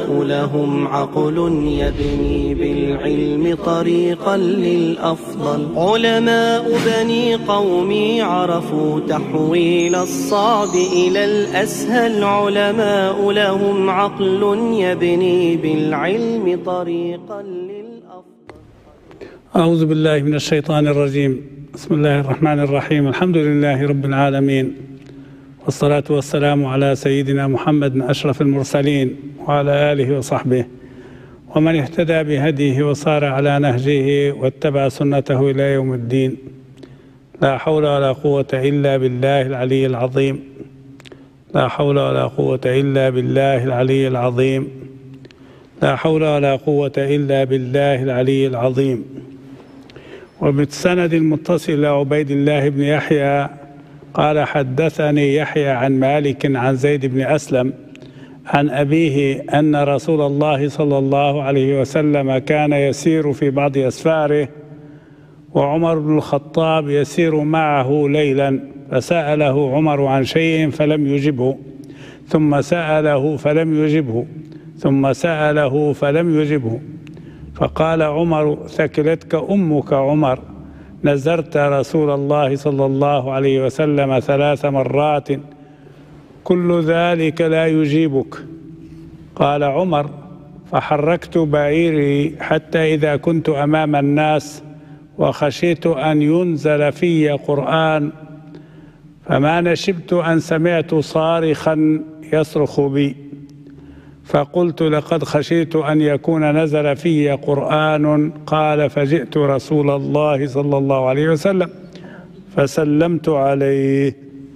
العلماء لهم عقل يبني بالعلم طريقا للأفضل. علماء بني قومي عرفوا تحويل الصعب إلى الأسهل. علماء لهم عقل يبني بالعلم طريقا للأفضل. أعوذ بالله من الشيطان الرجيم. بسم الله الرحمن الرحيم. الحمد لله رب العالمين، والصلاة والسلام على سيدنا محمد أشرف المرسلين وعلى آله وصحبه ومن اهتدى بهديه وصار على نهجه واتبع سنته إلى يوم الدين. لا حول ولا قوة إلا بالله العلي العظيم. لا حول ولا قوة إلا بالله العلي العظيم. لا حول ولا قوة إلا بالله العلي العظيم. وبالسند المتصل إلى عبيد الله بن يحيى قال: حدثني يحيى عن مالك عن زيد بن أسلم عن أبيه أن رسول الله صلى الله عليه وسلم كان يسير في بعض أسفاره وعمر بن الخطاب يسير معه ليلا، فسأله عمر عن شيء فلم يجبه، ثم سأله فلم يجبه، ثم سأله فلم يجبه، فقال عمر: ثكلتك أمك عمر، نزرت رسول الله صلى الله عليه وسلم 3 مرات كل ذلك لا يجيبك. قال عمر: فحركت بعيري حتى إذا كنت أمام الناس وخشيت أن ينزل في قرآن فما نشبت أن سمعت صارخا يصرخ بي، فقلت: لقد خشيت أن يكون نزل في قرآن. قال: فجئت رسول الله صلى الله عليه وسلم فسلمت عليه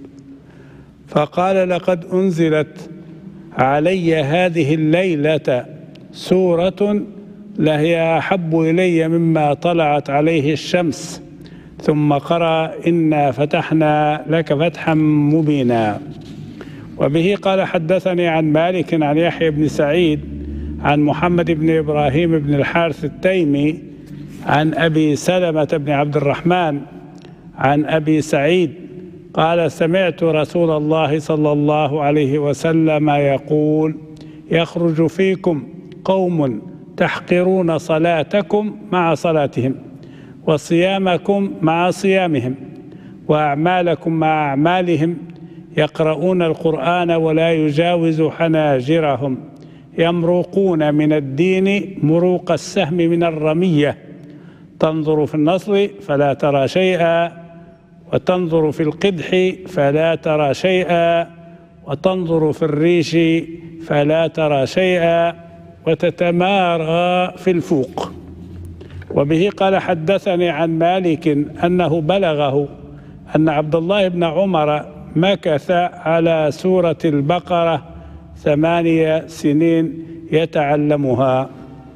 فقال: لقد أنزلت علي هذه الليلة سورة لهي أحب إلي مما طلعت عليه الشمس. ثم قرأ: إنا فتحنا لك فتحا مبينا. وبه قال: حدثني عن مالك عن يحيى بن سعيد عن محمد بن إبراهيم بن الحارث التيمي عن أبي سلمة بن عبد الرحمن عن أبي سعيد قال: سمعت رسول الله صلى الله عليه وسلم يقول: يخرج فيكم قوم تحقرون صلاتكم مع صلاتهم، وصيامكم مع صيامهم، وأعمالكم مع أعمالهم، يقرؤون القرآن ولا يجاوز حناجرهم، يمرقون من الدين مروق السهم من الرمية، تنظر في النصر فلا ترى شيئا، وتنظر في القدح فلا ترى شيئا، وتنظر في الريش فلا ترى شيئا، وتتمارى في الفوق. وبه قال: حدثني عن مالك أنه بلغه أن عبد الله بن عمر مكث على سورة البقرة 8 سنين يتعلمها.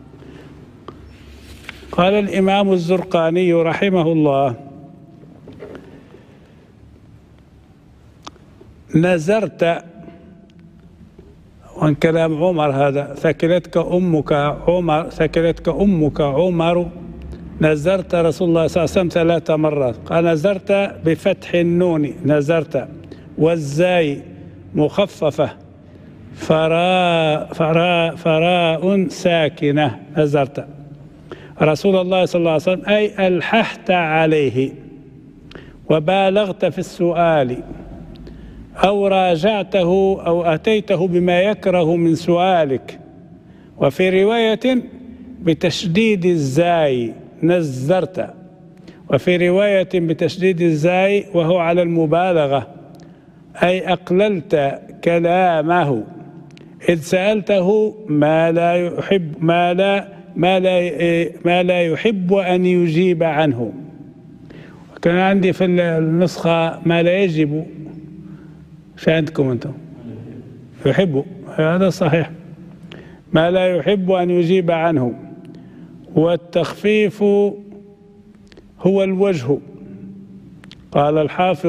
قال الإمام الزرقاني رحمه الله: نزرت، وان كلام عمر هذا، ثكلتك أمك عمر، ثكلتك أمك عمر، نزرت رسول الله صلى الله عليه وسلم 3 مرات. قال: نزرت بفتح النون، نزرت، والزاي مخففة، فراء ساكنة، نزرت رسول الله صلى الله عليه وسلم، أي ألححت عليه وبالغت في السؤال، أو راجعته أو أتيته بما يكره من سؤالك. وفي رواية بتشديد الزاي نزرت، وفي رواية بتشديد الزاي وهو على المبالغة، أي أقللت كلامه إذ سألته ما لا يحب أن يجيب عنه. كان عندي في النسخة ما لا يجب، شو عندكم أنتم؟ يحب، هذا صحيح، ما لا يحب أن يجيب عنه. والتخفيف هو الوجه. قال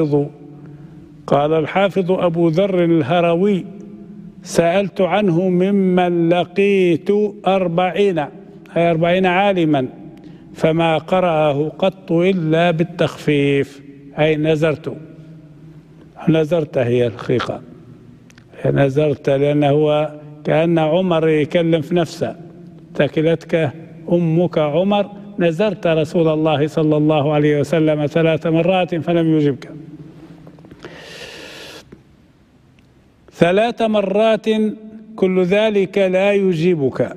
الحافظ أبو ذر الهروي: سألت عنه ممن لقيت 40 أي 40 عالما فما قرأه قط إلا بالتخفيف، أي نزرت هي الحقيقة، نزرت، لأنه هو وكأن عمر يكلم في نفسه: ثكلتك أمك عمر، نزرت رسول الله صلى الله عليه وسلم 3 مرات فلم يجبك. 3 مرات كل ذلك لا يجيبك،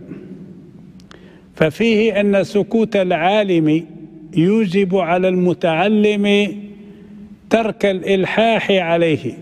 ففيه أن سكوت العالم يوجب على المتعلم ترك الإلحاح عليه،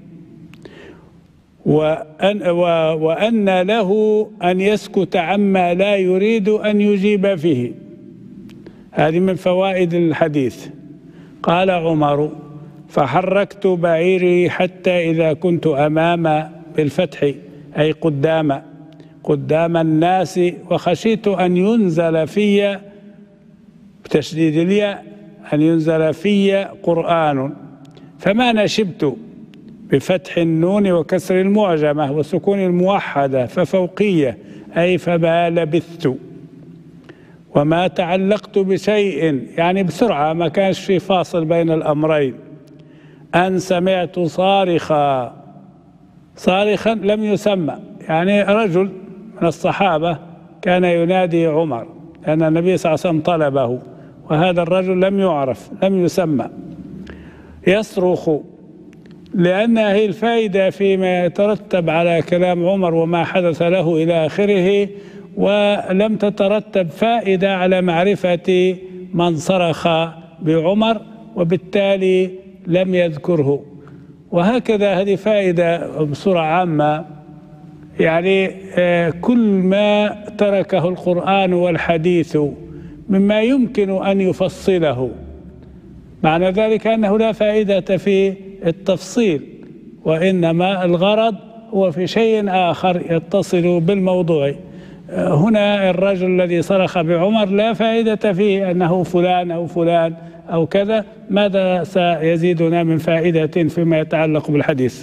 وأن له أن يسكت عما لا يريد أن يجيب فيه. هذه من فوائد الحديث. قال عمر: فحركت بعيري حتى إذا كنت أمام بالفتح أي قدام الناس، وخشيت أن ينزل في بتشديد الياء أن ينزل في قرآن، فما نشبت بفتح النون وكسر المعجمة وسكون الموحدة ففوقية أي فما لبثت، وما تعلقت بشيء يعني بسرعة، ما كانش في فاصل بين الأمرين، أن سمعت صارخا لم يسمى، يعني رجل من الصحابة كان ينادي عمر لأن النبي صلى الله عليه وسلم طلبه، وهذا الرجل لم يعرف لم يسمى، يصرخ، لأن هي الفائدة فيما يترتب على كلام عمر وما حدث له إلى آخره، ولم تترتب فائدة على معرفة من صرخ بعمر، وبالتالي لم يذكره. وهكذا هذه فائدة بصورة عامة، يعني كل ما تركه القرآن والحديث مما يمكن أن يفصله، معنى ذلك أنه لا فائدة في التفصيل، وإنما الغرض هو في شيء آخر يتصل بالموضوع. هنا الرجل الذي صرخ بعمر لا فائدة فيه أنه فلان أو فلان أو كذا، ماذا سيزيدنا من فائدة فيما يتعلق بالحديث؟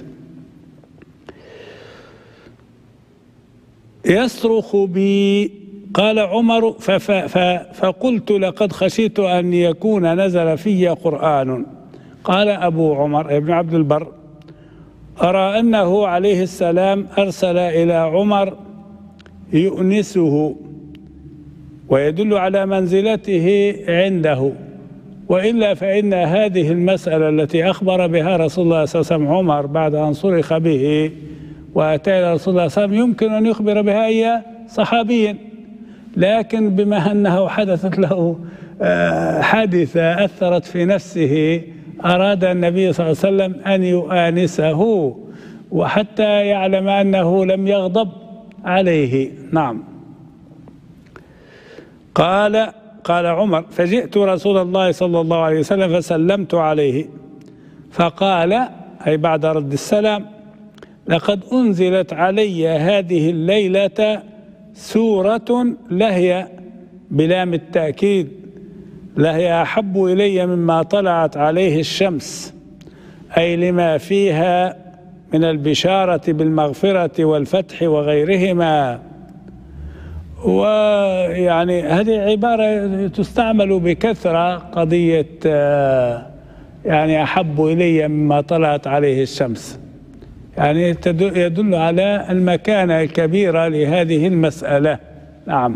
يصرخ بي، قال عمر فقلت لقد خشيت أن يكون نزل في قرآن. قال أبو عمر ابن عبد البر: أرى أنه عليه السلام أرسل إلى عمر يؤنسه ويدل على منزلته عنده، وإلا فإن هذه المسألة التي أخبر بها رسول الله صلى الله عليه وسلم عمر بعد أن صرخ به وأتى رسول الله صلى الله عليه وسلم يمكن أن يخبر بها أي صحابي، لكن بما أنه حدثت له حادثة أثرت في نفسه أراد النبي صلى الله عليه وسلم أن يؤانسه وحتى يعلم أنه لم يغضب عليه. نعم. قال عمر: فجئت رسول الله صلى الله عليه وسلم فسلمت عليه، فقال أي بعد رد السلام: لقد أنزلت علي هذه الليلة سورة لهي بلام التأكيد، لهي أحب إلي مما طلعت عليه الشمس، أي لما فيها من البشارة بالمغفرة والفتح وغيرهما. ويعني هذه عبارة تستعمل بكثرة، قضية يعني أحب إلي مما طلعت عليه الشمس، يعني يدل على المكانة الكبيرة لهذه المسألة. نعم.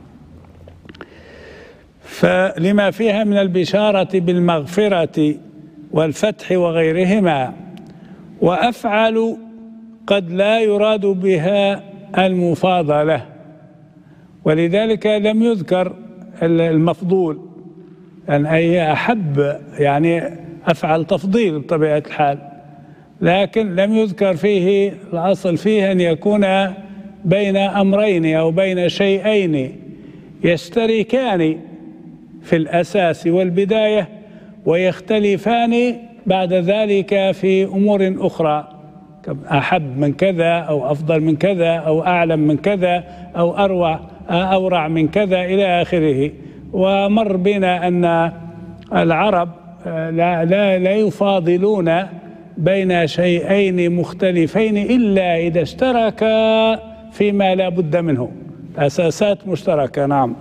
فلما فيها من البشارة بالمغفرة والفتح وغيرهما. وأفعل قد لا يراد بها المفاضلة، ولذلك لم يذكر المفضول، أن أي أحب يعني أفعل تفضيل بطبيعة الحال، لكن لم يذكر فيه، الأصل فيه أن يكون بين أمرين أو بين شيئين يشتركان في الأساس والبداية ويختلفان بعد ذلك في أمور أخرى، أحب من كذا أو أفضل من كذا أو أعلم من كذا أو أورع من كذا إلى آخره. ومر بنا أن العرب لا يفاضلون بين شيئين مختلفين إلا إذا اشتركا فيما لا بد منه، أساسات مشتركة. نعم.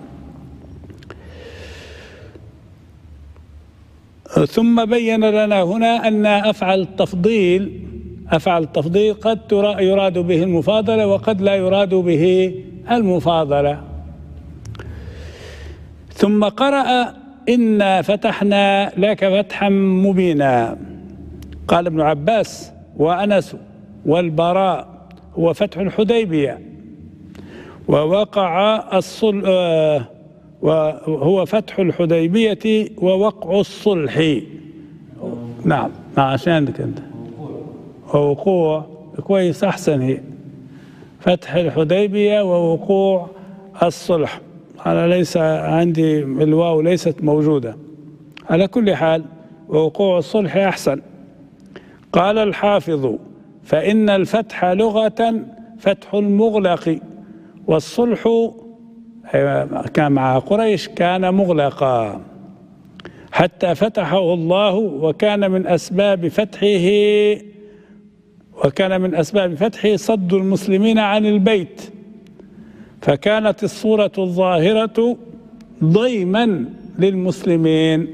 ثم بين لنا هنا أن أفعل التفضيل أفعل التفضيل قد يراد به المفاضلة وقد لا يراد به المفاضلة. ثم قرأ إنا فتحنا لك فتحا مبينا. قال ابن عباس وأنس والبراء هو فتح الحديبية، ووقع وهو فتح الحديبية ووقع الصلح. نعم عشان عندك انت ووقوع كويس أحسن، هي فتح الحديبية ووقوع الصلح. أنا ليس عندي الواو ليست موجودة، على كل حال ووقوع الصلح أحسن. قال الحافظ فإن الفتح لغة فتح المغلق، والصلح كان مع قريش كان مغلقا حتى فتحه الله، وكان من أسباب فتحه صد المسلمين عن البيت، فكانت الصورة الظاهرة ضيما للمسلمين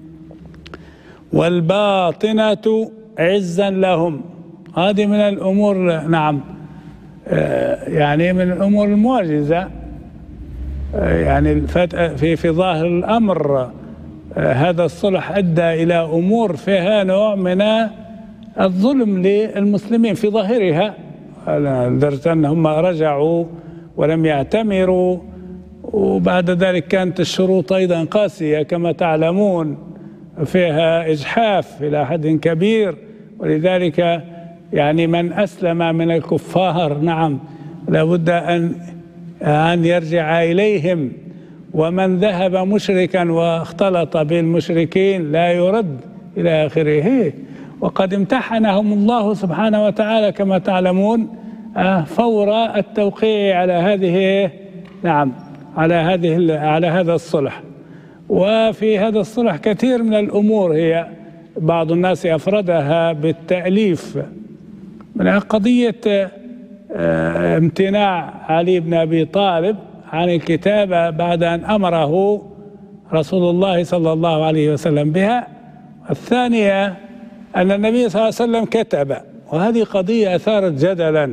والباطنة عزا لهم. هذه من الأمور نعم يعني من الأمور المعجزة، يعني في ظاهر الأمر هذا الصلح أدى إلى أمور فيها نوع من الظلم للمسلمين في ظاهرها، لدرجة أنهم رجعوا ولم يعتمروا، وبعد ذلك كانت الشروط أيضا قاسية كما تعلمون، فيها إجحاف إلى حد كبير، ولذلك يعني من أسلم من الكفار نعم لابد أن يرجع إليهم، ومن ذهب مشركا واختلط بالمشركين لا يرد إلى آخره. وقد امتحنهم الله سبحانه وتعالى كما تعلمون فور التوقيع على هذه نعم على هذا الصلح. وفي هذا الصلح كثير من الأمور هي بعض الناس أفردها بالتأليف، من قضية امتناع علي بن أبي طالب عن الكتابة بعد أن أمره رسول الله صلى الله عليه وسلم بها. الثانية أن النبي صلى الله عليه وسلم كتب، وهذه قضية أثارت جدلا،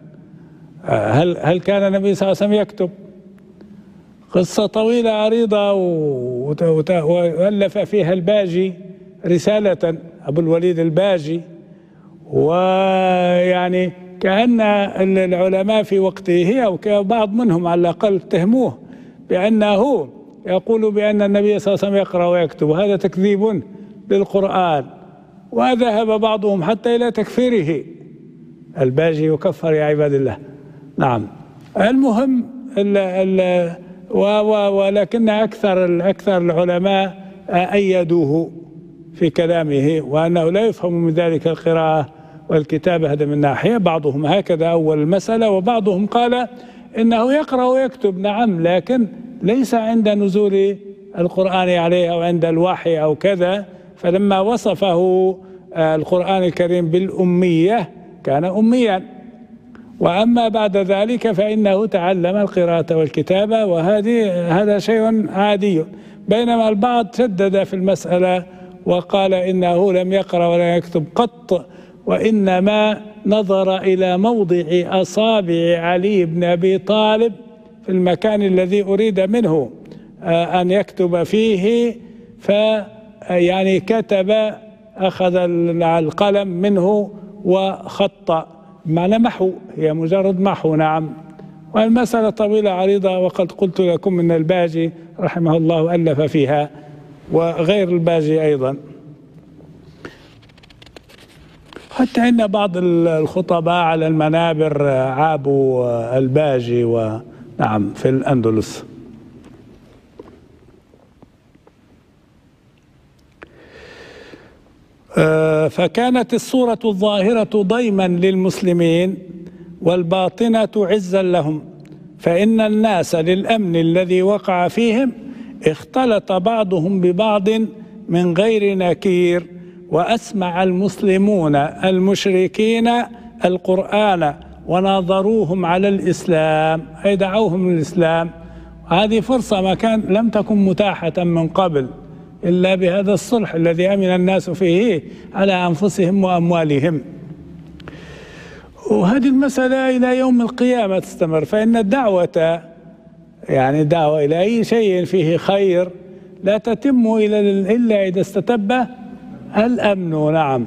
هل كان النبي صلى الله عليه وسلم يكتب؟ قصة طويلة عريضة وألف فيها الباجي رسالة، أبو الوليد الباجي، ويعني كأن العلماء في وقته أو بعض منهم على الأقل اتهموه بأنه يقول بأن النبي صلى الله عليه وسلم يقرأ ويكتب، وهذا تكذيب للقرآن، وذهب بعضهم حتى إلى تكفيره. الباجي يكفر يا عباد الله. نعم المهم ولكن أكثر العلماء أيدوه في كلامه، وأنه لا يفهم من ذلك القراءة والكتابة، هذا من ناحية. بعضهم هكذا أول المسألة، وبعضهم قال إنه يقرأ ويكتب نعم، لكن ليس عند نزول القرآن عليه أو عند الوحي أو كذا، فلما وصفه القرآن الكريم بالأمية كان أميا، وأما بعد ذلك فإنه تعلم القراءة والكتابة، هذا شيء عادي. بينما البعض شدد في المسألة وقال إنه لم يقرأ ولا يكتب قط، وإنما نظر إلى موضع أصابع علي بن أبي طالب في المكان الذي أريد منه أن يكتب فيه، فيعني كتب، أخذ القلم منه وخط، معنى محو، هي مجرد محو نعم. والمسألة طويلة عريضة، وقد قلت لكم أن الباجي رحمه الله ألف فيها، وغير الباجي أيضا. حتى إن بعض الخطباء على المنابر عابوا الباجي ونعم في الأندلس. فكانت الصورة الظاهرة ضيما للمسلمين والباطنة عزا لهم، فإن الناس للأمن الذي وقع فيهم اختلط بعضهم ببعض من غير نكير، وأسمع المسلمون المشركين القرآن وناظروهم على الإسلام، أي دعوهم للإسلام. هذه فرصة لم تكن متاحة من قبل إلا بهذا الصلح الذي أمن الناس فيه على أنفسهم وأموالهم. وهذه المسألة إلى يوم القيامة تستمر، فإن الدعوة يعني دعوة إلى أي شيء فيه خير لا تتم إلا إذا استتب الأمن. نعم.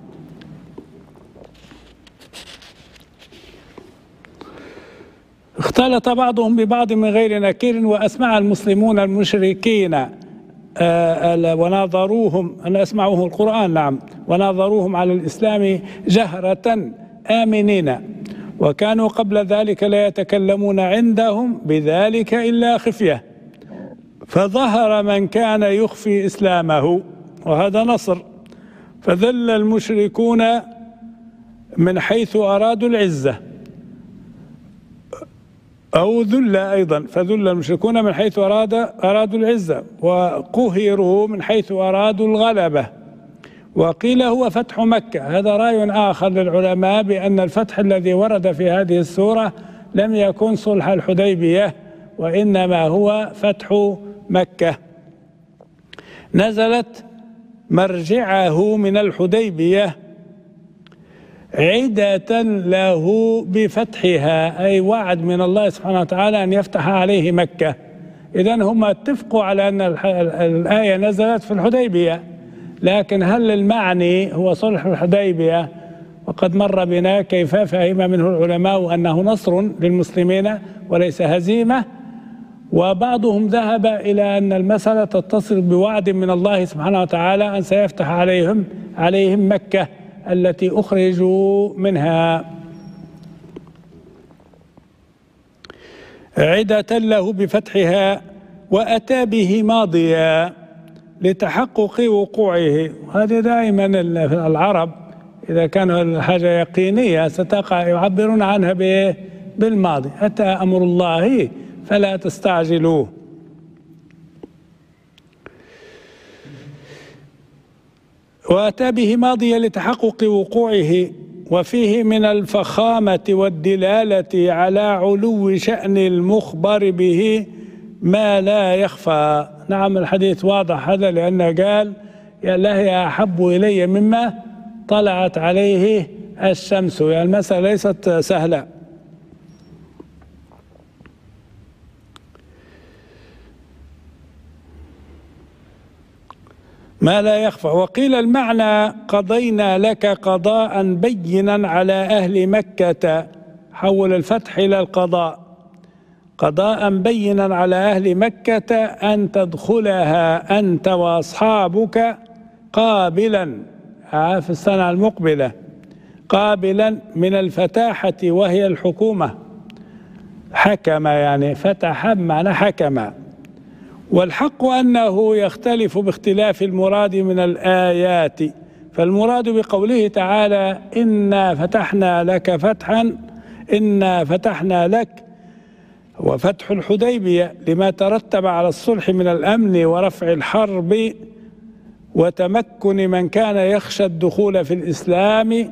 اختلط بعضهم ببعض من غير نكير، وأسمع المسلمون المشركين وناظروهم، أن أسمعوه القرآن، نعم، وناظروهم على الإسلام جهرة آمنين، وكانوا قبل ذلك لا يتكلمون عندهم بذلك إلا خفية، فظهر من كان يخفي إسلامه، وهذا نصر، فذل المشركون من حيث أرادوا العزة، أو ذل أيضا، فذل المشركون من حيث أرادوا العزة، وقهروا من حيث أرادوا الغلبة. وقيل هو فتح مكة. هذا رأي آخر للعلماء بأن الفتح الذي ورد في هذه السورة لم يكن صلح الحديبية، وإنما هو فتح مكة. نزلت مرجعه من الحديبية عدة له بفتحها، أي وعد من الله سبحانه وتعالى أن يفتح عليه مكة. إذن هم اتفقوا على أن الآية نزلت في الحديبية، لكن هل المعني هو صلح الحديبية؟ وقد مر بنا كيف فهم منه العلماء أنه نصر للمسلمين وليس هزيمة، وبعضهم ذهب إلى أن المسألة تتصل بوعد من الله سبحانه وتعالى أن سيفتح عليهم مكة التي أخرجوا منها. عدة له بفتحها وأتى به ماضيا لتحقق وقوعه. هذه دائما العرب إذا كانوا الحاجة يقينية ستقع يعبرون عنها بالماضي. أتى أمر الله فلا تستعجلوه. وأتى به ماضيا لتحقق وقوعه، وفيه من الفخامة والدلالة على علو شأن المخبر به ما لا يخفى. نعم، الحديث واضح هذا، لأنه قال لا هي أحب إلي مما طلعت عليه الشمس. يعني المسألة ليست سهلة. ما لا يخفى. وقيل المعنى قضينا لك قضاء بينا على أهل مكة، حول الفتح إلى القضاء، قضاء بينا على أهل مكة أن تدخلها أنت وأصحابك قابلا في السنة المقبلة، قابلا من الفتاحة وهي الحكومة، حكم يعني فتح بمعنى حكم. والحق أنه يختلف باختلاف المراد من الآيات، فالمراد بقوله تعالى إنا فتحنا لك فتحا، إنا فتحنا لك وفتح الحديبية لما ترتب على الصلح من الأمن ورفع الحرب وتمكن من كان يخشى الدخول في الإسلام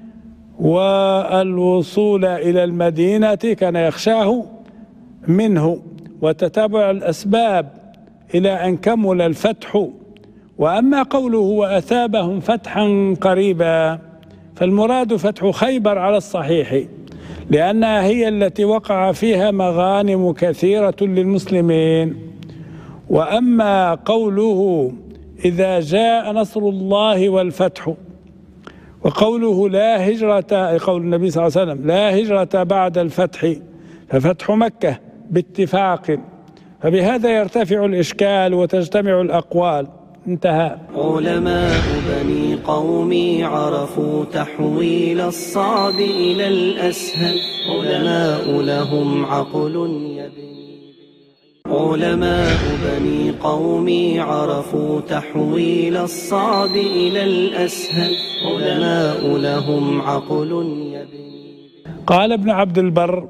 والوصول إلى المدينة كان يخشاه منه، وتتابع الأسباب إلى أن كمل الفتح. وأما قوله وأثابهم فتحا قريبا فالمراد فتح خيبر على الصحيح، لأنها هي التي وقع فيها مغانم كثيرة للمسلمين. وأما قوله إذا جاء نصر الله والفتح، وقوله لا هجرة، قول النبي صلى الله عليه وسلم لا هجرة بعد الفتح، ففتح مكة باتفاق، فبهذا يرتفع الإشكال وتجتمع الأقوال. انتهى. علماء بني قومي عرفوا تحويل الصعب إلى الأسهل، علماء لهم عقل يبني. علماء بني قومي عرفوا تحويل الصعب إلى الأسهل، علماء لهم عقل يبني. قال ابن عبد البر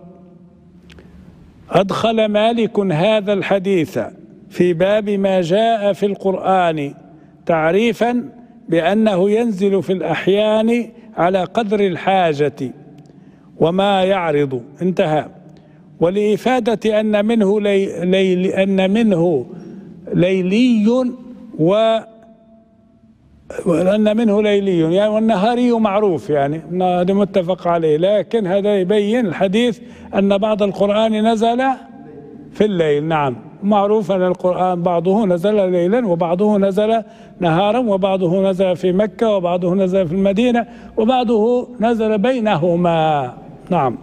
أدخل مالك هذا الحديث في باب ما جاء في القرآن تعريفا بأنه ينزل في الأحيان على قدر الحاجة وما يعرض. انتهى. ولإفادة أن منه ليلي لأن منه ليلي يعني، والنهاري معروف يعني هذا متفق عليه، لكن هذا يبين الحديث أن بعض القرآن نزل في الليل. نعم، معروف أن القرآن بعضه نزل ليلا وبعضه نزل نهارا، وبعضه نزل في مكة وبعضه نزل في المدينة وبعضه نزل بينهما. نعم.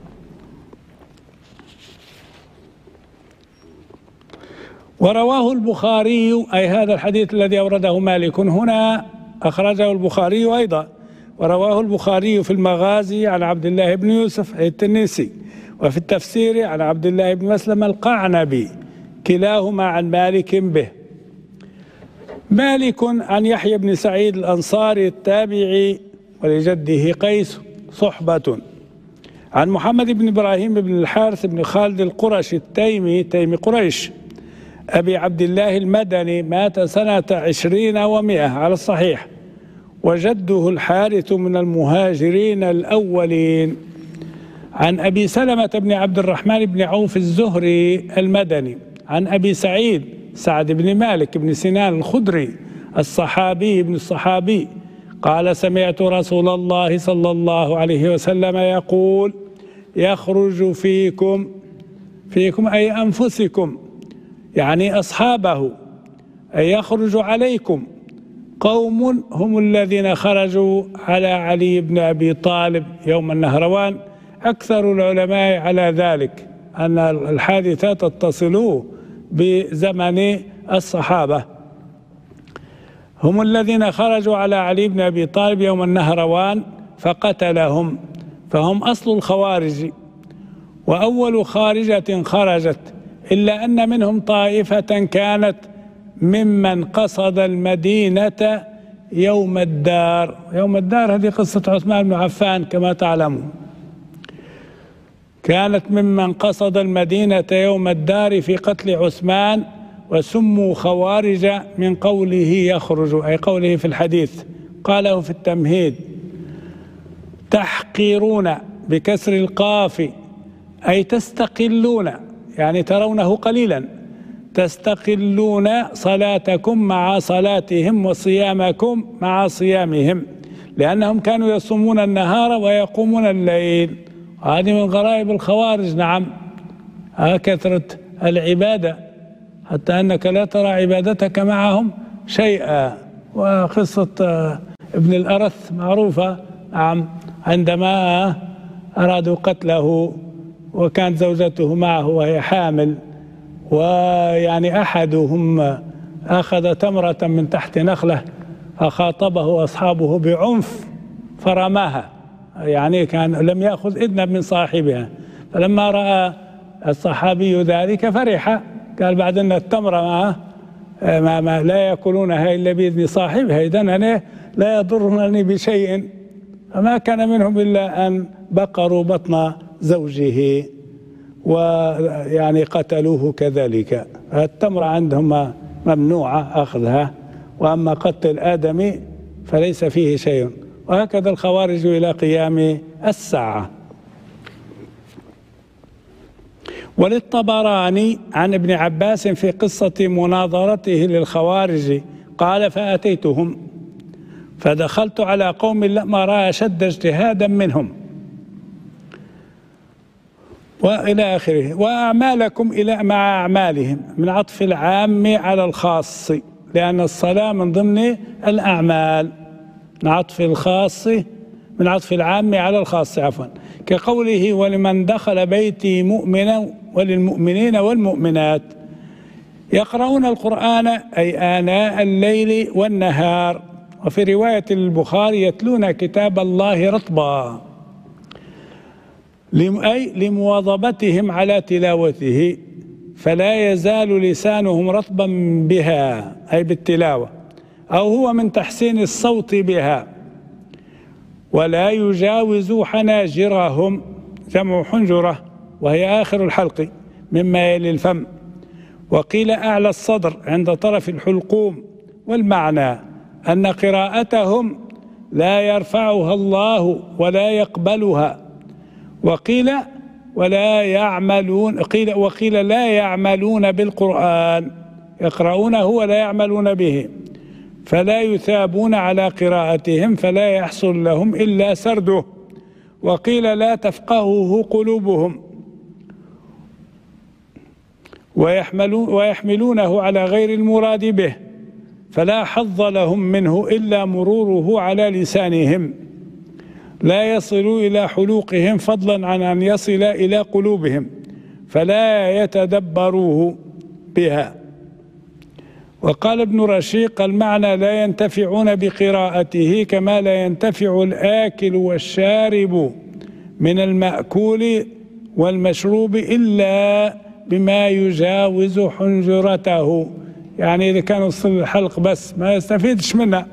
ورواه البخاري، أي هذا الحديث الذي أورده مالك هنا أخرجه البخاري أيضا، ورواه البخاري في المغازي عن عبد الله بن يوسف التنيسي، وفي التفسير عن عبد الله بن مسلم القعنبي، كلاهما عن مالك به. مالك عن يحيى بن سعيد الأنصاري التابعي ولجده قيس صحبة، عن محمد بن إبراهيم بن الحارث بن خالد القرشي التيمي، تيمي قريش، أبي عبد الله المدني، مات سنة 20 و100 على الصحيح، وجده الحارث من المهاجرين الأولين. عن أبي سلمة بن عبد الرحمن بن عوف الزهري المدني، عن أبي سعيد سعد بن مالك بن سنان الخدري الصحابي ابن الصحابي قال: سمعت رسول الله صلى الله عليه وسلم يقول: يخرج فيكم أي أنفسكم يعني أصحابه، أي يخرج عليكم قوم هم الذين خرجوا على علي بن أبي طالب يوم النهروان. أكثر العلماء على ذلك أن الحادثة تتصل بزمن الصحابة. هم الذين خرجوا على علي بن أبي طالب يوم النهروان فقتلهم، فهم أصل الخوارج وأول خارجة خرجت، إلا أن منهم طائفة كانت ممن قصد المدينة يوم الدار. يوم الدار هذه قصة عثمان بن عفان كما تعلمون، كانت ممن قصد المدينة يوم الدار في قتل عثمان، وسموا خوارج من قوله يخرج، أي قوله في الحديث. قاله في التمهيد: تحقرون بكسر القاف، أي تستقلون يعني ترونه قليلا، تستقلون صلاتكم مع صلاتهم وصيامكم مع صيامهم، لأنهم كانوا يصومون النهار ويقومون الليل. هذه من غرائب الخوارج. نعم، كثرة العبادة حتى أنك لا ترى عبادتك معهم شيئا. وقصة ابن الأرث معروفة. نعم، عندما أرادوا قتله وكانت زوجته معه وهي حامل، ويعني أحدهم أخذ تمرة من تحت نخلة فخاطبه أصحابه بعنف فرماها، يعني كان لم يأخذ إذنا من صاحبها. فلما رأى الصحابي ذلك فرح، قال: بعد أن التمرة ما لا يأكلونها إلا بإذن صاحبها، إذن أنا لا يضرني بشيء. فما كان منهم إلا أن بقروا بطن زوجه ويعني قتلوه كذلك. التمرة عندهم ممنوعة أخذها، وأما قتل الآدمي فليس فيه شيء. وهكذا الخوارج إلى قيام الساعة. وللطبراني عن ابن عباس في قصة مناظرته للخوارج قال: فأتيتهم فدخلت على قوم لم أرى أشد اجتهادا منهم، وإلى آخره. وأعمالكم مع أعمالهم، من عطف العام على الخاص، لأن الصلاة من ضمن الأعمال، من عطف الخاص من عطف العام على الخاص عفوا، كقوله: ولمن دخل بيتي مؤمنا وللمؤمنين والمؤمنات. يقرؤون القرآن أي آناء الليل والنهار. وفي رواية البخاري: يتلون كتاب الله رطبا، أي لمواظبتهم على تلاوته، فلا يزال لسانهم رطبا بها أي بالتلاوة، أو هو من تحسين الصوت بها، ولا يجاوز حناجرهم، جمع حنجرة وهي آخر الحلق مما يلي الفم، وقيل أعلى الصدر عند طرف الحلقوم. والمعنى أن قراءتهم لا يرفعها الله ولا يقبلها. وقيل لا يعملون بالقرآن، يقرؤونه ولا يعملون به، فلا يثابون على قراءتهم فلا يحصل لهم إلا سرده. وقيل لا تفقهه قلوبهم ويحملونه على غير المراد به فلا حظ لهم منه إلا مروره على لسانهم لا يصل إلى حلوقهم فضلا عن أن يصل إلى قلوبهم فلا يتدبروه بها. وقال ابن رشيق المعنى لا ينتفعون بقراءته كما لا ينتفع الآكل والشارب من المأكول والمشروب إلا بما يجاوز حنجرته، يعني إذا كان وصل الحلق بس ما يستفيدش منها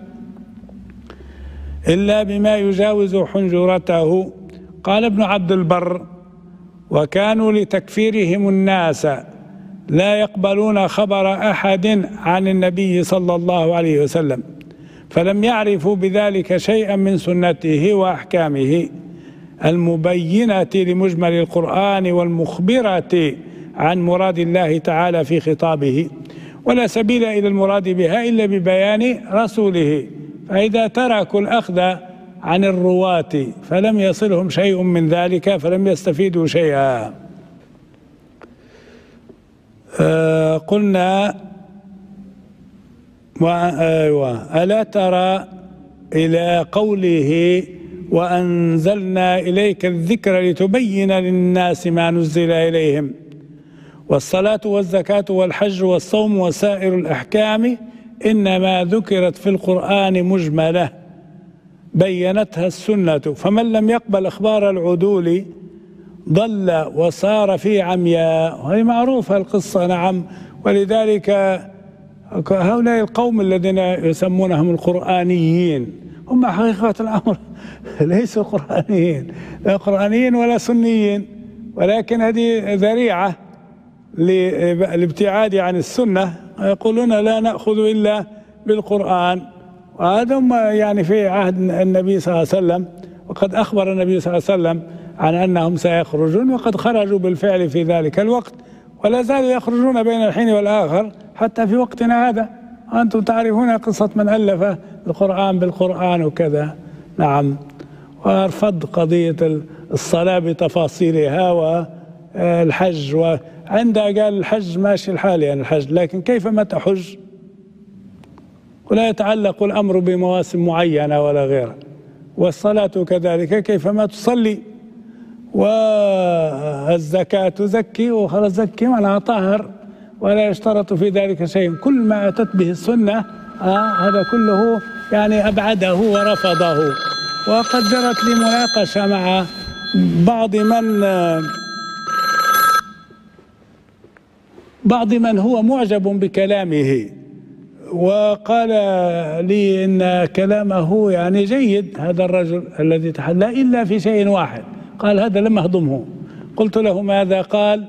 إلا بما يجاوز حنجرته. قال ابن عبد البر وكانوا لتكفيرهم الناس لا يقبلون خبر أحد عن النبي صلى الله عليه وسلم فلم يعرفوا بذلك شيئا من سنته وأحكامه المبينة لمجمل القرآن والمخبرة عن مراد الله تعالى في خطابه، ولا سبيل إلى المراد بها إلا ببيان رسوله، فإذا تركوا الأخذ عن الرواة فلم يصلهم شيء من ذلك فلم يستفيدوا شيئا. قلنا ألا ترى إلى قوله وأنزلنا إليك الذكر لتبين للناس ما نزل إليهم، والصلاة والزكاة والحج والصوم وسائر الأحكام إنما ذكرت في القرآن مجملة بينتها السنة، فمن لم يقبل أخبار العدول ضل وصار في عمياء. وهي معروفة القصة نعم، ولذلك هؤلاء القوم الذين يسمونهم القرآنيين هم حقيقة الأمر ليسوا قرآنيين، لا قرآنيين ولا سنيين، ولكن هذه ذريعة للابتعاد عن السنة، يقولون لا نأخذ إلا بالقرآن. وهذا يعني في عهد النبي صلى الله عليه وسلم، وقد أخبر النبي صلى الله عليه وسلم عن أنهم سيخرجون، وقد خرجوا بالفعل في ذلك الوقت ولا زالوا يخرجون بين الحين والآخر حتى في وقتنا هذا. أنتم تعرفون قصة من ألف القرآن بالقرآن وكذا. نعم. ورفض قضية الصلاة بتفاصيلها والحج، وعندها قال الحج ماشي الحال يعني الحج، لكن كيفما تحج ولا يتعلق الأمر بمواسم معينة ولا غيرها، والصلاة كذلك كيفما تصلي، والزكاة تزكي وخلاص زكي معناها طهر ولا يشترط في ذلك شيء. كل ما أتت به السنة هذا كله يعني أبعده ورفضه. وقدرت لي مناقشة مع بعض من هو معجب بكلامه، وقال لي إن كلامه يعني جيد هذا الرجل الذي تحدث إلا في شيء واحد، قال هذا لم أهضمه. قلت له ماذا؟ قال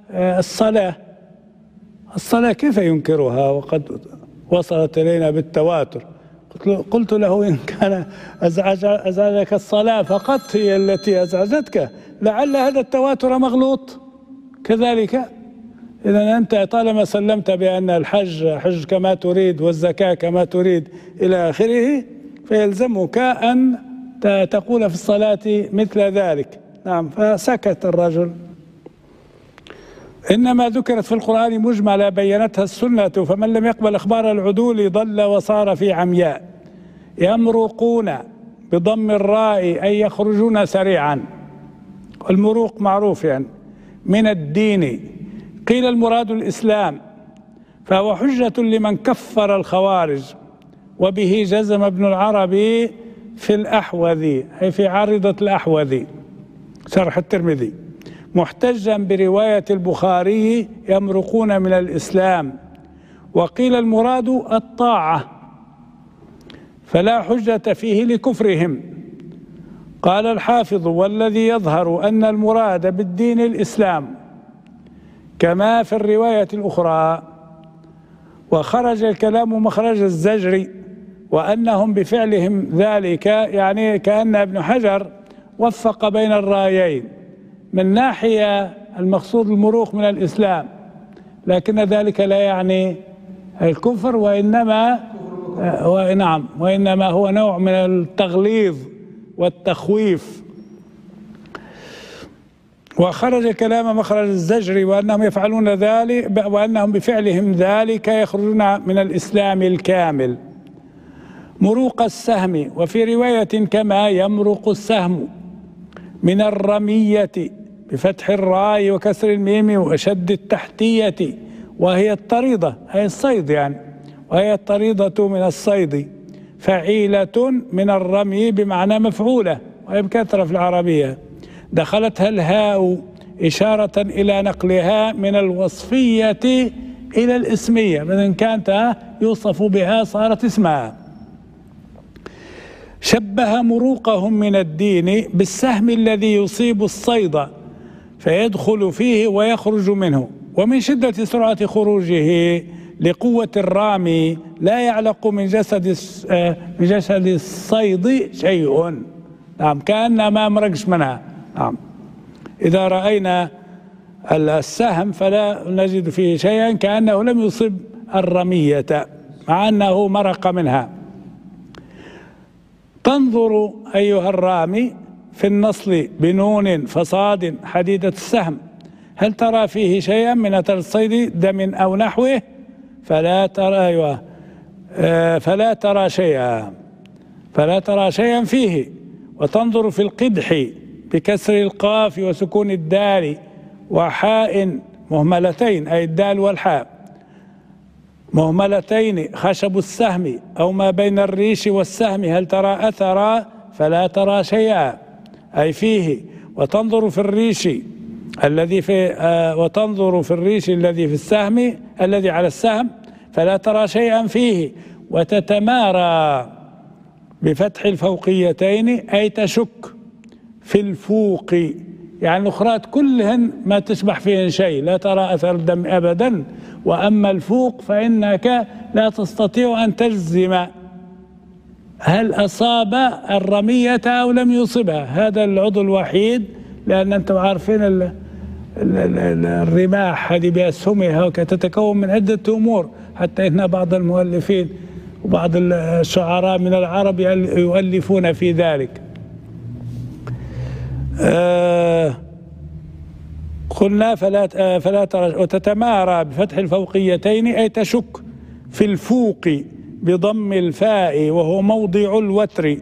الصلاة كيف ينكرها وقد وصلت إلينا بالتواتر؟ قلت له إن كان أزعجك الصلاة فقط هي التي أزعجتك، لعل هذا التواتر مغلوط كذلك. إذا أنت طالما سلمت بأن الحج حج كما تريد والزكاة كما تريد إلى آخره، فيلزمك أن تقول في الصلاة مثل ذلك. نعم. فسكت الرجل. إنما ذكرت في القرآن مجملة بينتها السنة، فمن لم يقبل أخبار العدول ضل وصار في عمياء. يمرقون بضم الراء أي يخرجون سريعا، والمروق معروف يعني من الدين. قيل المراد الإسلام، فهو حجة لمن كفر الخوارج، وبه جزم ابن العربي في الأحوذي أي في عارضة الأحوذي شرح الترمذي، محتجا برواية البخاري يمرقون من الإسلام. وقيل المراد الطاعة، فلا حجة فيه لكفرهم. قال الحافظ والذي يظهر أن المراد بالدين الإسلام كما في الرواية الأخرى. وخرج الكلام مخرج الزجر، وأنهم بفعلهم ذلك يعني كأن ابن حجر وفق بين الرايين، من ناحية المقصود المروق من الإسلام، لكن ذلك لا يعني الكفر، وإنما نعم، وإنما هو نوع من التغليظ والتخويف. وخرج كلام مخرج الزجر، وأنهم يفعلون ذلك، وأنهم بفعلهم ذلك يخرجون من الإسلام الكامل. مروق السهم، وفي رواية كما يمرق السهم من الرمية بفتح الراء وكسر الميم وشد التحتية، وهي الطريضة أي الصيد يعني، وهي الطريضة من الصيد، فعيلة من الرمي بمعنى مفعولة، وهي بكثرة في العربية. دخلتها الهاء إشارة إلى نقلها من الوصفية إلى الاسمية، فإن كانت يوصف بها صارت اسمها. شبه مروقهم من الدين بالسهم الذي يصيب الصيد فيدخل فيه ويخرج منه، ومن شدة سرعة خروجه لقوة الرامي لا يعلق من جسد الصيد شيء. نعم، كأن ما مرقش منها. نعم، إذا رأينا السهم فلا نجد فيه شيئا، كأنه لم يصب الرمية مع أنه مرق منها. تنظر أيها الرامي في النصل بنون فصاد حديدة السهم، هل ترى فيه شيئا من أثر الصيد دم أو نحوه؟ فلا ترى شيئا فيه. وتنظر في القدح بكسر القاف وسكون الدال وحاء مهملتين، أي الدال والحاء مهملتين، خشب السهم أو ما بين الريش والسهم، هل ترى أثرا؟ فلا ترى شيئا أي فيه. وتنظر في الريش الذي في السهم الذي على السهم، فلا ترى شيئا فيه. وتتمارى بفتح الفوقيتين أي تشك في الفوق، يعني الأخرات كلهن ما تشبح فيهن شيء، لا ترى أثر الدم أبدا. وأما الفوق فإنك لا تستطيع أن تجزم هل أصاب الرمية أو لم يصبها، هذا العضو الوحيد، لأن أنتم عارفين الرماح هذه بأسهمها تتكون من عدة أمور، حتى إن بعض المؤلفين وبعض الشعراء من العرب يؤلفون في ذلك. قلنا فلا ترى. وتتمارى بفتح الفوقيتين أي تشك في الفوق بضم الفاء وهو موضع الوتر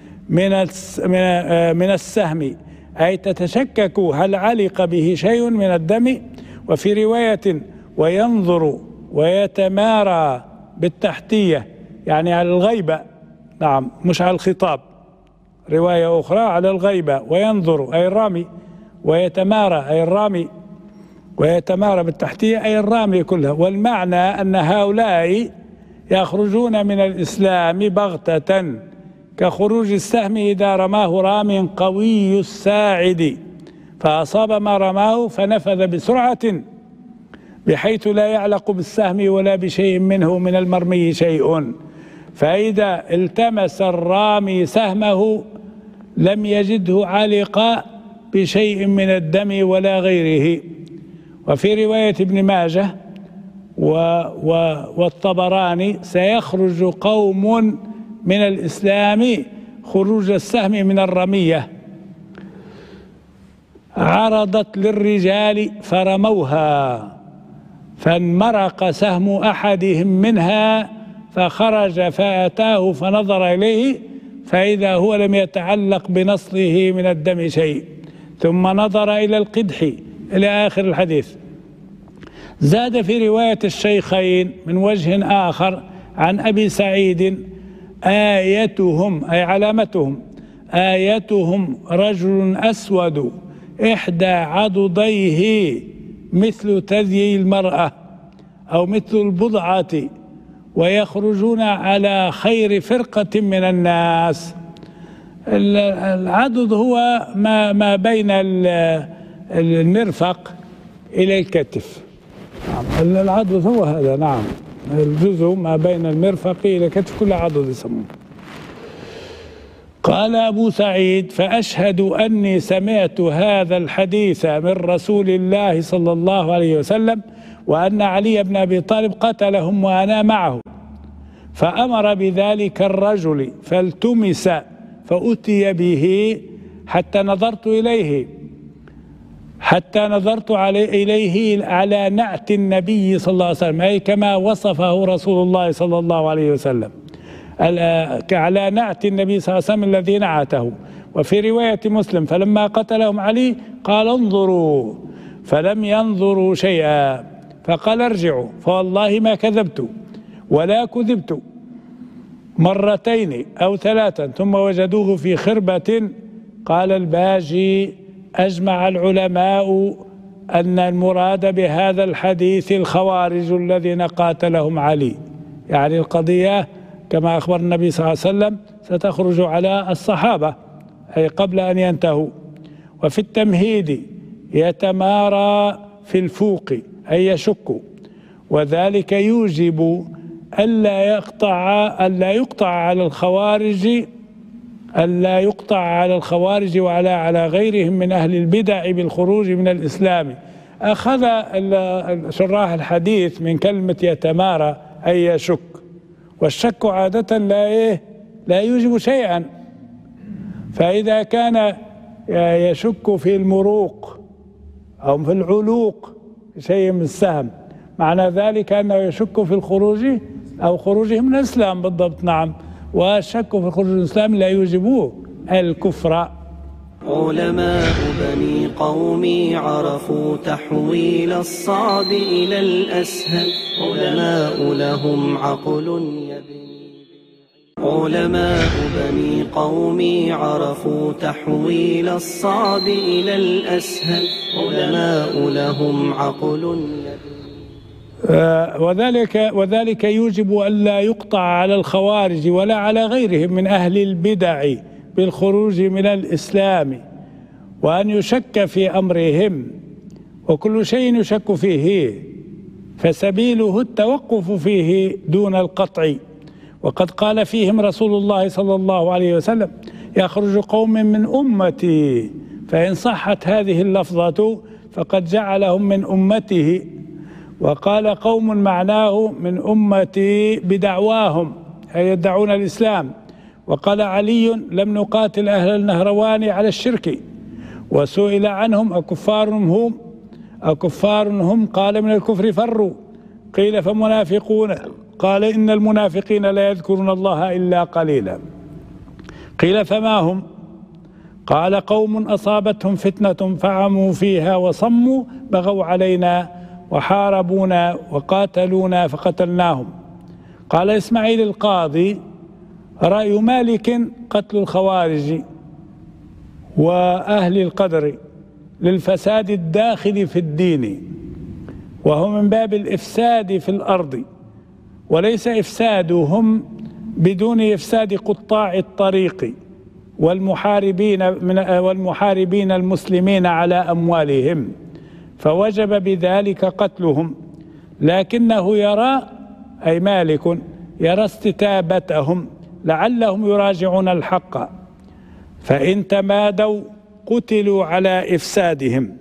من السهم، أي تتشكك هل علق به شيء من الدم. وفي رواية وينظر ويتمارى بالتحتية يعني على الغيبة، نعم مش على الخطاب، رواية أخرى على الغيبة، وينظر أي الرامي، ويتمارى أي الرامي، ويتمارى بالتحتية أي الرامي كلها. والمعنى أن هؤلاء يخرجون من الإسلام بغتة كخروج السهم إذا رماه رام قوي الساعد فأصاب ما رماه فنفذ بسرعة بحيث لا يعلق بالسهم ولا بشيء منه من المرمي شيء، فإذا التمس الرامي سهمه لم يجده علق بشيء من الدم ولا غيره. وفي رواية ابن ماجه والطبراني سيخرج قوم من الإسلام خروج السهم من الرمية، عرضت للرجال فرموها فانمرق سهم أحدهم منها فخرج فأتاه فنظر إليه فإذا هو لم يتعلق بنصله من الدم شيء، ثم نظر إلى القدح إلى آخر الحديث. زاد في رواية الشيخين من وجه آخر عن أبي سعيد آيتهم أي علامتهم، آيتهم رجل أسود إحدى عضديه مثل ثدي المرأة أو مثل البضعة ويخرجون على خير فرقة من الناس. العضد هو ما بين المرفق إلى الكتف، العضد هو هذا، نعم الجزء ما بين المرفق إلى الكتف كل عضد يسمونه. قال أبو سعيد فأشهد أني سمعت هذا الحديث من رسول الله صلى الله عليه وسلم وأن علي بن أبي طالب قتلهم وأنا معه، فأمر بذلك الرجل فالتمس فأتي به حتى نظرت إليه على نعت النبي صلى الله عليه وسلم، أي كما وصفه رسول الله صلى الله عليه وسلم، على نعت النبي صلى الله عليه وسلم الذي نعته. وفي رواية مسلم فلما قتلهم علي قال انظروا، فلم ينظروا شيئا، فقال ارجعوا فوالله ما كذبت ولا كذبت، مرتين أو ثلاثا ثم وجدوه في خربة. قال الباجي أجمع العلماء أن المراد بهذا الحديث الخوارج الذين قاتلهم علي، يعني القضية كما أخبر النبي صلى الله عليه وسلم ستخرج على الصحابة أي قبل أن ينتهوا. وفي التمهيد يتمارى في الفوق أي يشك، وذلك يوجب ألا يقطع على الخوارج ولا على غيرهم من أهل البدع بالخروج من الإسلام. أخذ شراح الحديث من كلمة يتمارى أي يشك، والشك عادة لا يوجب شيئا، فإذا كان يشك في المروق أو في العلوق شيء من السهم، معنى ذلك أنه يشك في الخروج أو خروجه من الإسلام بالضبط. نعم، والشك في الخروج من الإسلام لا يوجب الكفر. علماء بني قومي عرفوا تحويل الصعب إلى الأسهل، علماء لهم عقل علماء بني قومي عرفوا تحويل الصعب إلى الأسهل، علماء لهم عقل وذلك يوجب ألا يقطع على الخوارج ولا على غيرهم من أهل البدع بالخروج من الإسلام، وأن يشك في أمرهم، وكل شيء يشك فيه فسبيله التوقف فيه دون القطع. وقد قال فيهم رسول الله صلى الله عليه وسلم يخرج قوم من أمتي، فإن صحت هذه اللفظة فقد جعلهم من أمته، وقال قوم معناه من أمتي بدعواهم أي يدعون الإسلام. وقال علي لم نقاتل أهل النهروان على الشرك، وسئل عنهم أكفار هم قال من الكفر فروا، قيل فمنافقون قال إن المنافقين لا يذكرون الله إلا قليلا، قيل فما هم قال قوم أصابتهم فتنة فعموا فيها وصموا بغوا علينا وحاربونا وقاتلونا فقتلناهم. قال إسماعيل القاضي رأي مالك قتل الخوارج وأهل القدر للفساد الداخل في الدين، وهو من باب الإفساد في الأرض، وليس إفسادهم بدون إفساد قطاع الطريق والمحاربين المسلمين على أموالهم، فوجب بذلك قتلهم. لكنه يرى أي مالك يرى استتابتهم لعلهم يراجعون الحق، فإن تمادوا قتلوا على إفسادهم.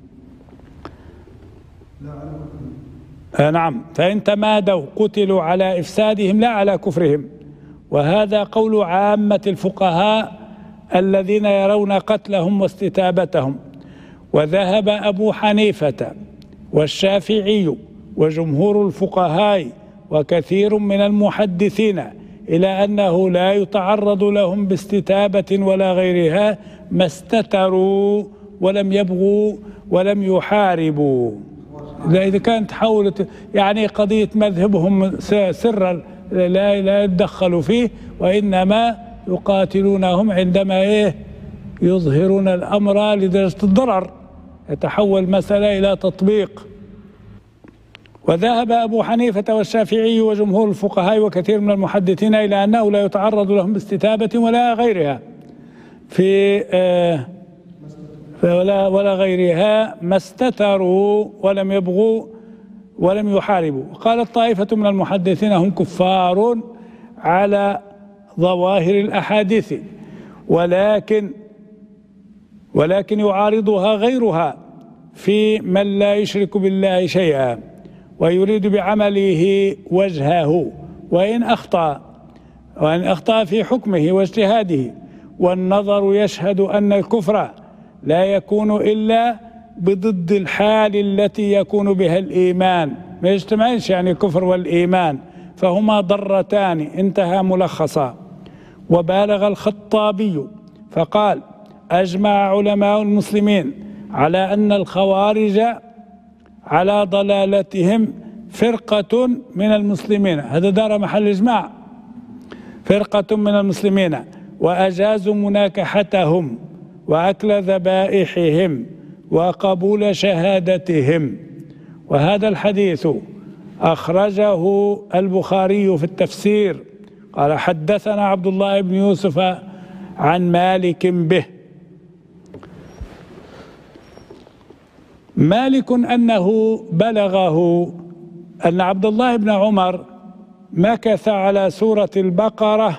نعم، فإن تمادوا قتلوا على إفسادهم لا على كفرهم. وهذا قول عامة الفقهاء الذين يرون قتلهم واستتابتهم. وذهب أبو حنيفة والشافعي وجمهور الفقهاء وكثير من المحدثين إلى أنه لا يتعرض لهم باستتابة ولا غيرها ما استتروا ولم يبغوا ولم يحاربوا. إذا كانت حولت يعني قضية مذهبهم سرا لا يتدخلوا فيه، وإنما يقاتلونهم عندما يظهرون الأمر لدرجة الضرر، يتحول مسألة إلى تطبيق. وذهب أبو حنيفة والشافعي وجمهور الفقهاء وكثير من المحدثين إلى أنه لا يتعرض لهم باستتابة ولا غيرها ولا غيرها ما استتروا ولم يبغوا ولم يحاربوا. قالت طائفة من المحدثين هم كفار على ظواهر الأحاديث، ولكن يعارضها غيرها في من لا يشرك بالله شيئا ويريد بعمله وجهه وإن أخطأ في حكمه واجتهاده. والنظر يشهد أن الكفر لا يكون إلا بضد الحال التي يكون بها الإيمان، ما يجتمعش يعني الكفر والإيمان، فهما ضرتان. انتهى ملخصا. وبالغ الخطابي فقال: أجمع علماء المسلمين على أن الخوارج على ضلالتهم فرقة من المسلمين. هذا دار محل إجماع، فرقة من المسلمين، وأجازوا مناكحتهم وأكل ذبائحهم وقبول شهادتهم. وهذا الحديث أخرجه البخاري في التفسير. قال: حدثنا عبد الله بن يوسف عن مالك به. مالك أنه بلغه أن عبد الله بن عمر مكث على سورة البقرة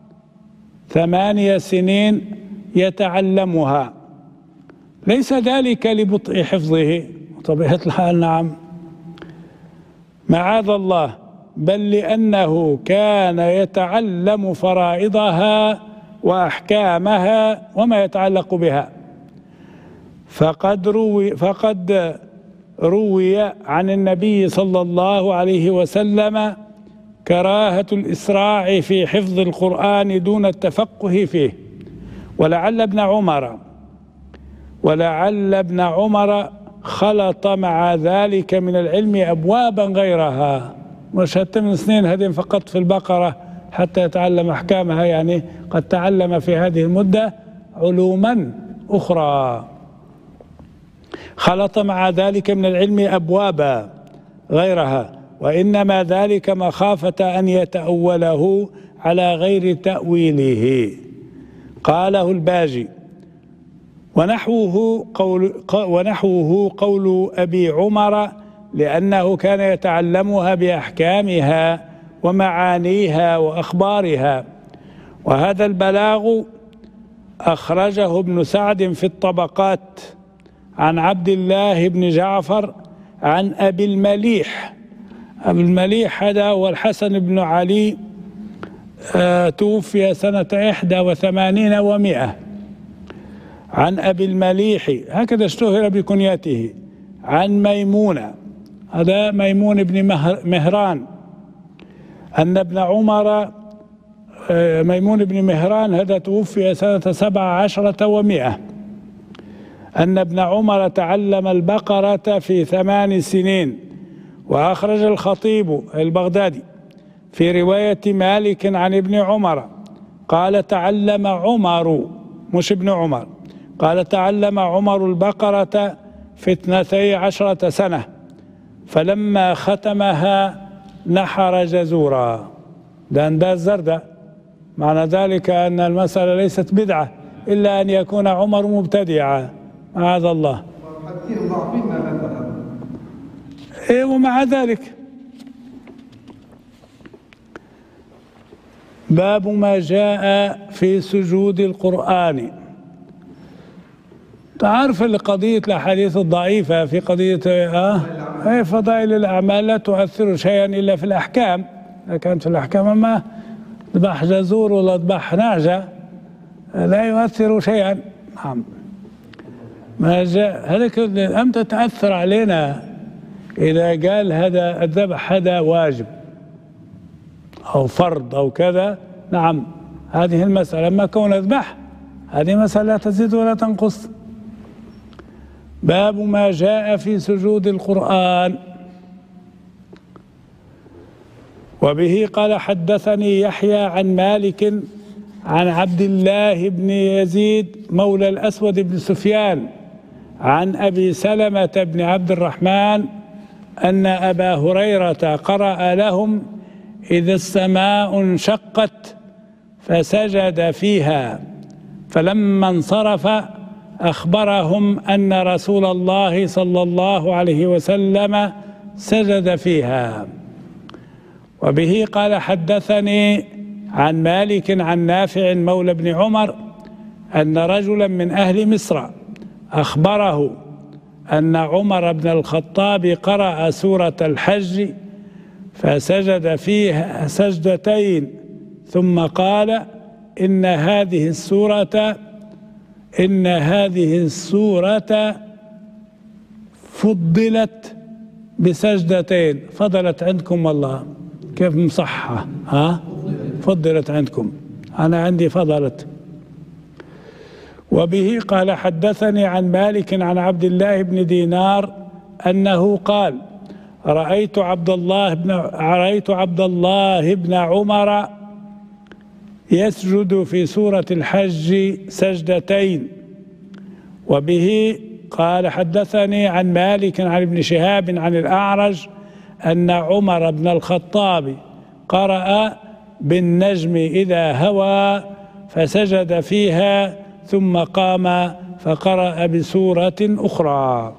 8 سنين يتعلمها، ليس ذلك لبطء حفظه طبيعة الحال، نعم معاذ الله، بل لأنه كان يتعلم فرائضها وأحكامها وما يتعلق بها. فقد روي عن النبي صلى الله عليه وسلم كراهة الإسراع في حفظ القرآن دون التفقه فيه. ولعل ابن عمر خلط مع ذلك من العلم أبوابا غيرها، مش 8 سنين هذين فقط في البقرة حتى يتعلم أحكامها، يعني قد تعلم في هذه المدة علوما أخرى. خلط مع ذلك من العلم أبوابا غيرها، وإنما ذلك مخافة أن يتأوله على غير تأويله. قاله الباجي: ونحوه قول أبي عمر، لأنه كان يتعلمها بأحكامها ومعانيها وأخبارها. وهذا البلاغ أخرجه ابن سعد في الطبقات عن عبد الله بن جعفر عن أبي المليح. أبي المليح هذا هو الحسن بن علي، توفي سنة 81 و100. عن أبي المليح هكذا اشتهر بكنيته. عن ميمونة، هذا ميمون بن مهران، أن ابن عمر، ميمون بن مهران هذا توفي سنة 17 و100، أن ابن عمر تعلم البقرة في 8 سنين. وأخرج الخطيب البغدادي في رواية مالك عن ابن عمر قال: تعلم عمر، مش ابن عمر، قال: تعلم عمر البقرة في 12 سنة، فلما ختمها نحر جزورا. ده أنداز زردة، معنى ذلك أن المسألة ليست بدعة إلا أن يكون عمر مبتدعا، معاذ الله. ومع ذلك باب ما جاء في سجود القرآن. تعرف قضية الأحاديث الضعيفة في قضية فضائل الأعمال لا تؤثر شيئا إلا في الأحكام. إذا كانت في الأحكام أما ذبح جزور ولا ذبح نعجة لا يؤثر شيئا. نعم، ما جاء هذاك أمتى تأثر علينا إذا قال هذا الذبح هذا واجب أو فرض أو كذا. نعم، هذه المسألة، أما كون الذبح هذه مسألة لا تزيد ولا تنقص. باب ما جاء في سجود القرآن. وبه قال: حدثني يحيى عن مالك عن عبد الله بن يزيد مولى الأسود بن سفيان عن أبي سلمة بن عبد الرحمن أن أبا هريرة قرأ لهم: إذا السماء انشقت فسجد فيها، فلما انصرف أخبرهم أن رسول الله صلى الله عليه وسلم سجد فيها. وبه قال: حدثني عن مالك عن نافع مولى بن عمر أن رجلا من أهل مصر أخبره أن عمر بن الخطاب قرأ سورة الحج فسجد فيها سجدتين ثم قال إن هذه السورة فضلت بسجدتين. فضلت عندكم والله كيف مصحة؟ فضلت عندكم، أنا عندي فضلت. وبه قال حدثني عن مالك عن عبد الله بن دينار أنه قال رأيت عبد الله بن عمر يسجد في سورة الحج سجدتين. وبه قال حدثني عن مالك عن ابن شهاب عن الأعرج أن عمر بن الخطاب قرأ بالنجم إذا هوى فسجد فيها ثم قام فقرأ بسورة أخرى.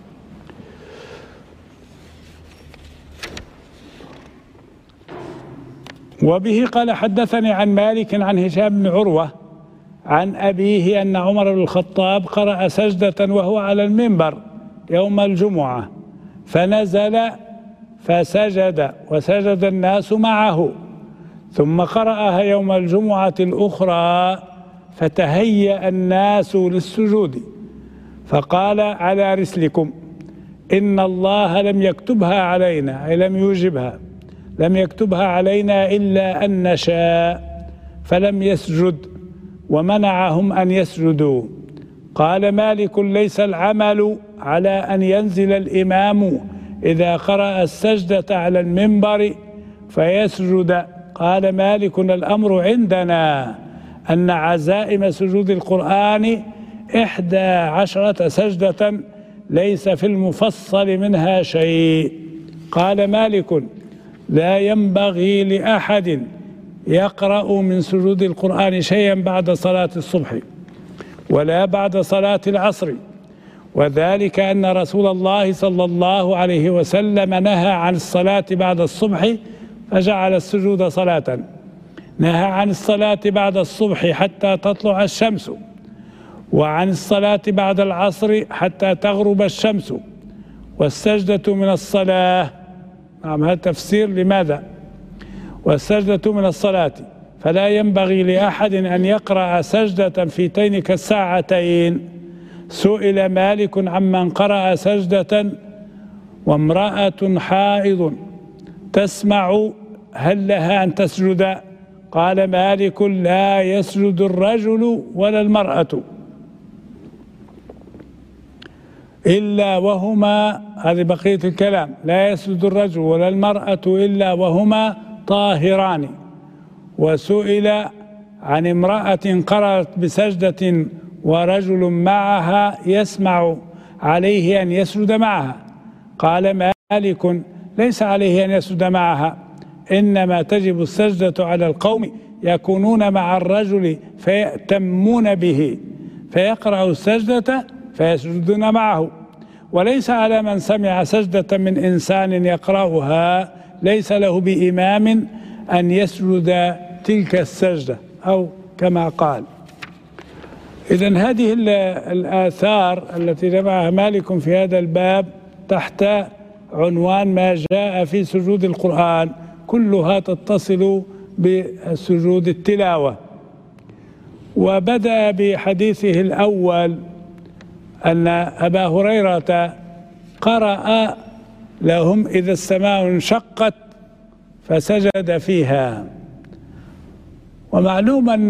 وبه قال حدثني عن مالك عن هشام بن عروة عن أبيه أن عمر بن الخطاب قرأ سجدة وهو على المنبر يوم الجمعة فنزل فسجد وسجد الناس معه، ثم قرأها يوم الجمعة الأخرى فتهيأ الناس للسجود فقال على رسلكم إن الله لم يكتبها علينا، أي لم يوجبها، لم يكتبها علينا إلا أن نشاء، فلم يسجد ومنعهم أن يسجدوا. قال مالك ليس العمل على أن ينزل الإمام إذا قرأ السجدة على المنبر فيسجد. قال مالك الأمر عندنا أن عزائم سجود القرآن 11 سجدة ليس في المفصل منها شيء. قال مالك لا ينبغي لأحد يقرأ من سجود القرآن شيئا بعد صلاة الصبح ولا بعد صلاة العصر، وذلك أن رسول الله صلى الله عليه وسلم نهى عن الصلاة بعد الصبح فجعل السجود صلاة، نهى عن الصلاة بعد الصبح حتى تطلع الشمس، وعن الصلاة بعد العصر حتى تغرب الشمس، والسجدة من الصلاة. نعم، هذا تفسير لماذا؟ والسجدة من الصلاة، فلا ينبغي لأحد أن يقرأ سجدة في تلك الساعتين. سئل مالك عمن قرأ سجدة وامرأة حائض تسمع هل لها أن تسجد؟ قال مالك لا يسجد الرجل ولا المرأة إلا وهما، هذه بقية الكلام، لا يسجد الرجل ولا المرأة إلا وهما طاهران. وسئل عن امرأة قرأت بسجدة ورجل معها يسمع عليه أن يسجد معها؟ قال مالك ليس عليه أن يسجد معها، إنما تجب السجدة على القوم يكونون مع الرجل فيأتمون به فيقرأ السجدة فيسجدون معه، وليس على من سمع سجدة من إنسان يقرأها ليس له بإمام أن يسجد تلك السجدة، أو كما قال. إذن هذه الآثار التي جمعها مالك في هذا الباب تحت عنوان ما جاء في سجود القرآن كلها تتصل بسجود التلاوة. وبدأ بحديثه الأول أن أبا هريرة قرأ لهم إذا السماء انشقت فسجد فيها. ومعلوم أن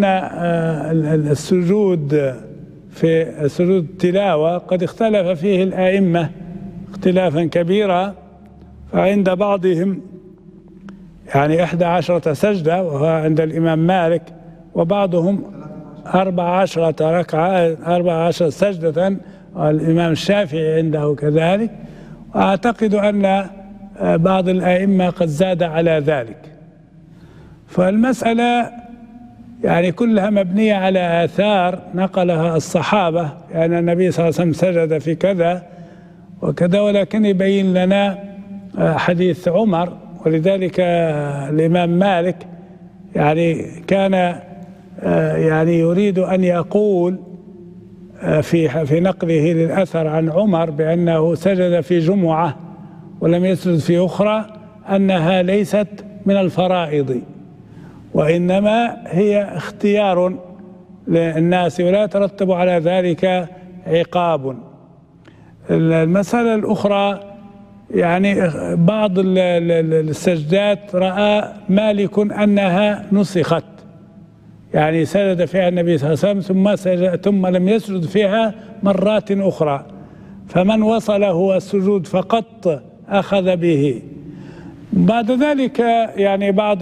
السجود في سجود التلاوة قد اختلف فيه الآئمة اختلافا كبيرا، فعند بعضهم يعني 11 سجدة وهو عند الإمام مالك، وبعضهم 14 ركعة 14 سجدة والإمام الشافعي عنده كذلك، وأعتقد أن بعض الآئمة قد زاد على ذلك. فالمسألة يعني كلها مبنية على آثار نقلها الصحابة، يعني النبي صلى الله عليه وسلم سجد في كذا وكذا، ولكن يبين لنا حديث عمر. ولذلك الإمام مالك يعني كان يعني يريد أن يقول في نقله للأثر عن عمر بأنه سجد في جمعة ولم يسجد في أخرى، أنها ليست من الفرائض، وإنما هي اختيار للناس ولا يترتب على ذلك عقاب. المسألة الأخرى يعني بعض السجدات رأى مالك أنها نسخت، يعني سجد فيها النبي صلى الله عليه وسلم ثم لم يسجد فيها مرات أخرى، فمن وصله السجود فقط أخذ به. بعد ذلك يعني بعض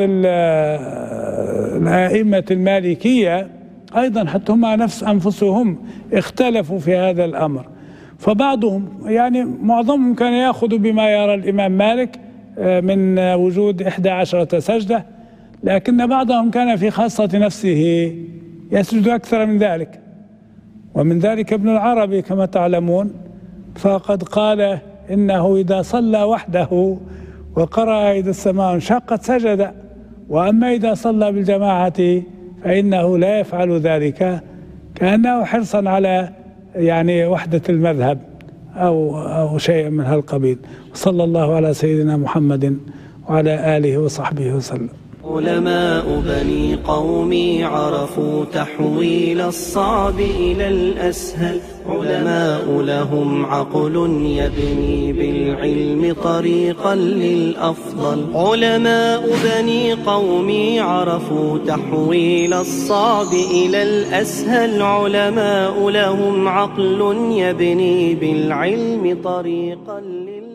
الأئمة المالكية أيضا حتى هم أنفسهم اختلفوا في هذا الأمر، فبعضهم يعني معظمهم كان يأخذ بما يرى الإمام مالك من وجود 11 سجدة، لكن بعضهم كان في خاصة نفسه يسجد أكثر من ذلك، ومن ذلك ابن العربي كما تعلمون، فقد قال إنه إذا صلى وحده وقرأ إذا السماء انشقت سجد، وأما إذا صلى بالجماعة فإنه لا يفعل ذلك، كأنه حرصا على يعني وحدة المذهب أو شيء من هالقبيل. صلى الله على سيدنا محمد وعلى آله وصحبه وسلم. علماء بني قومي عرفوا تحويل الصعب إلى الأسهل، علماء لهم عقل يبني بالعلم طريقا للأفضل. علماء بني قومي عرفوا تحويل الصعب إلى الأسهل، علماء لهم عقل يبني بالعلم طريقا للأفضل.